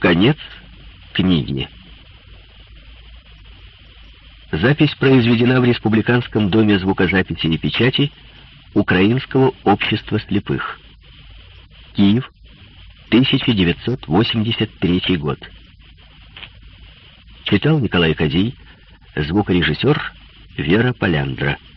Конец книги. Запись произведена в Республиканском доме звукозаписи и печати Украинского общества слепых. Киев, 1983 год. Читал Николай Козий, звукорежиссер Вера Поляндра.